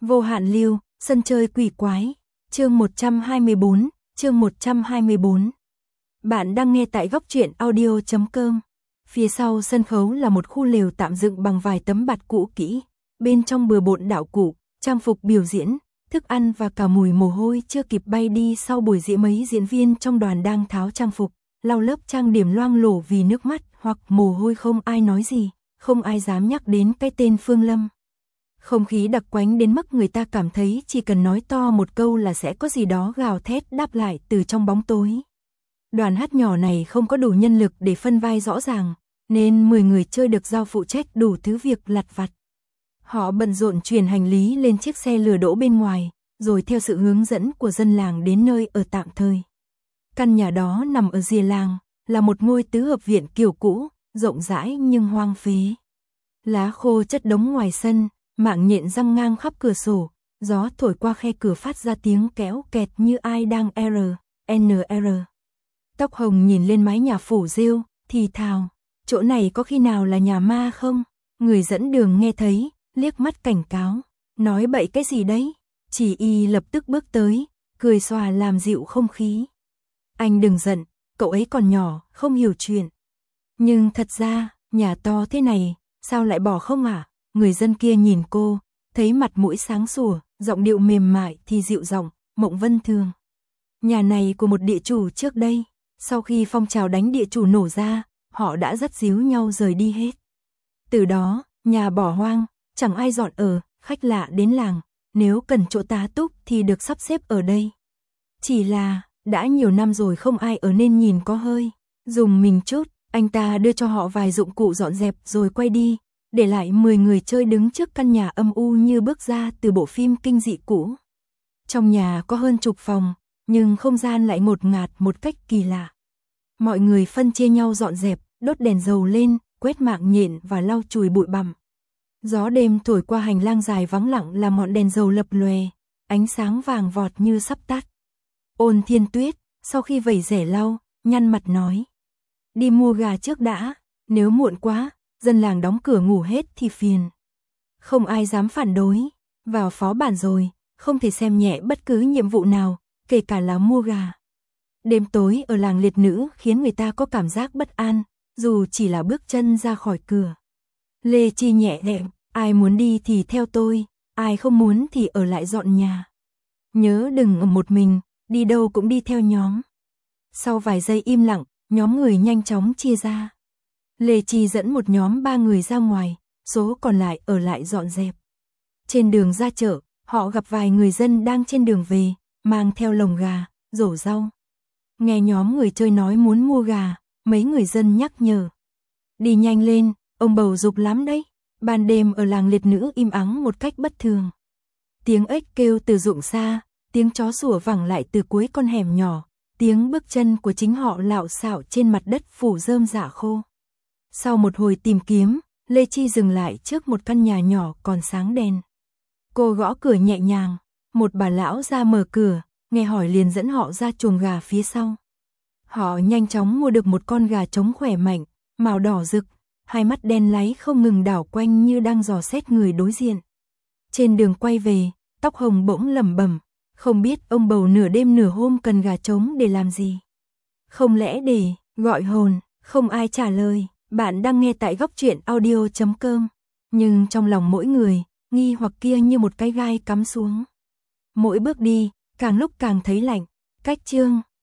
Vô hạn lưu, sân chơi quỷ quái, chương 124. Bạn đang nghe tại góc truyện audio.com. Phía sau sân khấu là một khu lều tạm dựng bằng vài tấm bạt cũ kỹ, bên trong bừa bộn đạo cụ, trang phục biểu diễn, thức ăn và cả mùi mồ hôi chưa kịp bay đi sau buổi diễn. Mấy diễn viên trong đoàn đang tháo trang phục, lau lớp trang điểm loang lổ vì nước mắt hoặc mồ hôi. Không ai nói gì, không ai dám nhắc đến cái tên Phương Lâm. Không khí đặc quánh đến mức người ta cảm thấy chỉ cần nói to một câu là sẽ có gì đó gào thét đáp lại từ trong bóng tối. Đoàn hát nhỏ này không có đủ nhân lực để phân vai rõ ràng, nên 10 người chơi được giao phụ trách đủ thứ việc lặt vặt. Họ bận rộn chuyển hành lý lên chiếc xe lừa đỗ bên ngoài, rồi theo sự hướng dẫn của dân làng đến nơi ở tạm thời. Căn nhà đó nằm ở rìa làng, là một ngôi tứ hợp viện kiểu cũ, rộng rãi nhưng hoang phế. Lá khô chất đống ngoài sân, mạng nhện răng ngang khắp cửa sổ, gió thổi qua khe cửa phát ra tiếng kéo kẹt như ai đang NR. Tóc hồng nhìn lên mái nhà phủ rêu, thì thào, chỗ này có khi nào là nhà ma không? Người dẫn đường nghe thấy, liếc mắt cảnh cáo, nói bậy cái gì đấy? Chỉ y lập tức bước tới, cười xòa làm dịu không khí. Anh đừng giận, cậu ấy còn nhỏ, không hiểu chuyện. Nhưng thật ra, nhà to thế này, sao lại bỏ không à? Người dân kia nhìn cô, thấy mặt mũi sáng sủa, giọng điệu mềm mại thì dịu giọng, Mộng Vân thường. Nhà này của một địa chủ trước đây, sau khi phong trào đánh địa chủ nổ ra, họ đã dắt díu nhau rời đi hết. Từ đó, nhà bỏ hoang, chẳng ai dọn ở, khách lạ đến làng, nếu cần chỗ tá túc thì được sắp xếp ở đây. Chỉ là, đã nhiều năm rồi không ai ở nên nhìn có hơi dùng mình chút, anh ta đưa cho họ vài dụng cụ dọn dẹp rồi quay đi, để lại 10 người chơi đứng trước căn nhà âm u như bước ra từ bộ phim kinh dị cũ. Trong nhà có hơn chục phòng, nhưng không gian lại ngột ngạt một cách kỳ lạ. Mọi người phân chia nhau dọn dẹp, đốt đèn dầu lên, quét mạng nhện và lau chùi bụi bặm. Gió đêm thổi qua hành lang dài vắng lặng làm ngọn đèn dầu lập lòe, ánh sáng vàng vọt như sắp tắt. Ôn Thiên Tuyết, sau khi vẩy rẻ lau, nhăn mặt nói: đi mua gà trước đã, nếu muộn quá, dân làng đóng cửa ngủ hết thì phiền. Không ai dám phản đối, vào phó bản rồi, không thể xem nhẹ bất cứ nhiệm vụ nào, kể cả là mua gà. Đêm tối ở làng liệt nữ khiến người ta có cảm giác bất an, dù chỉ là bước chân ra khỏi cửa. Lê Chi nhẹ nhẹ, ai muốn đi thì theo tôi, ai không muốn thì ở lại dọn nhà. Nhớ đừng ở một mình, đi đâu cũng đi theo nhóm. Sau vài giây im lặng, nhóm người nhanh chóng chia ra. Lê Chi dẫn một nhóm 3 người ra ngoài, số còn lại ở lại dọn dẹp. Trên đường ra chợ, họ gặp vài người dân đang trên đường về, mang theo lồng gà, rổ rau. Nghe nhóm người chơi nói muốn mua gà, mấy người dân nhắc nhở: đi nhanh lên, ông bầu giục lắm đấy. Ban đêm ở làng liệt nữ im ắng một cách bất thường. Tiếng ếch kêu từ ruộng xa, tiếng chó sủa vẳng lại từ cuối con hẻm nhỏ, tiếng bước chân của chính họ lạo xạo trên mặt đất phủ rơm rạ khô. Sau một hồi tìm kiếm, Lê Chi dừng lại trước một căn nhà nhỏ còn sáng đèn. Cô gõ cửa nhẹ nhàng, một bà lão ra mở cửa, nghe hỏi liền dẫn họ ra chuồng gà phía sau. Họ nhanh chóng mua được một con gà trống khỏe mạnh, màu đỏ rực, hai mắt đen láy không ngừng đảo quanh như đang dò xét người đối diện. Trên đường quay về, Tóc Hồng bỗng lẩm bẩm, không biết ông bầu nửa đêm nửa hôm cần gà trống để làm gì. Không lẽ để gọi hồn? Không ai trả lời. Bạn đang nghe tại góc truyện audio.com. Nhưng trong lòng mỗi người, nghi hoặc kia như một cái gai cắm xuống. Mỗi bước đi, càng lúc càng thấy lạnh. Cách chương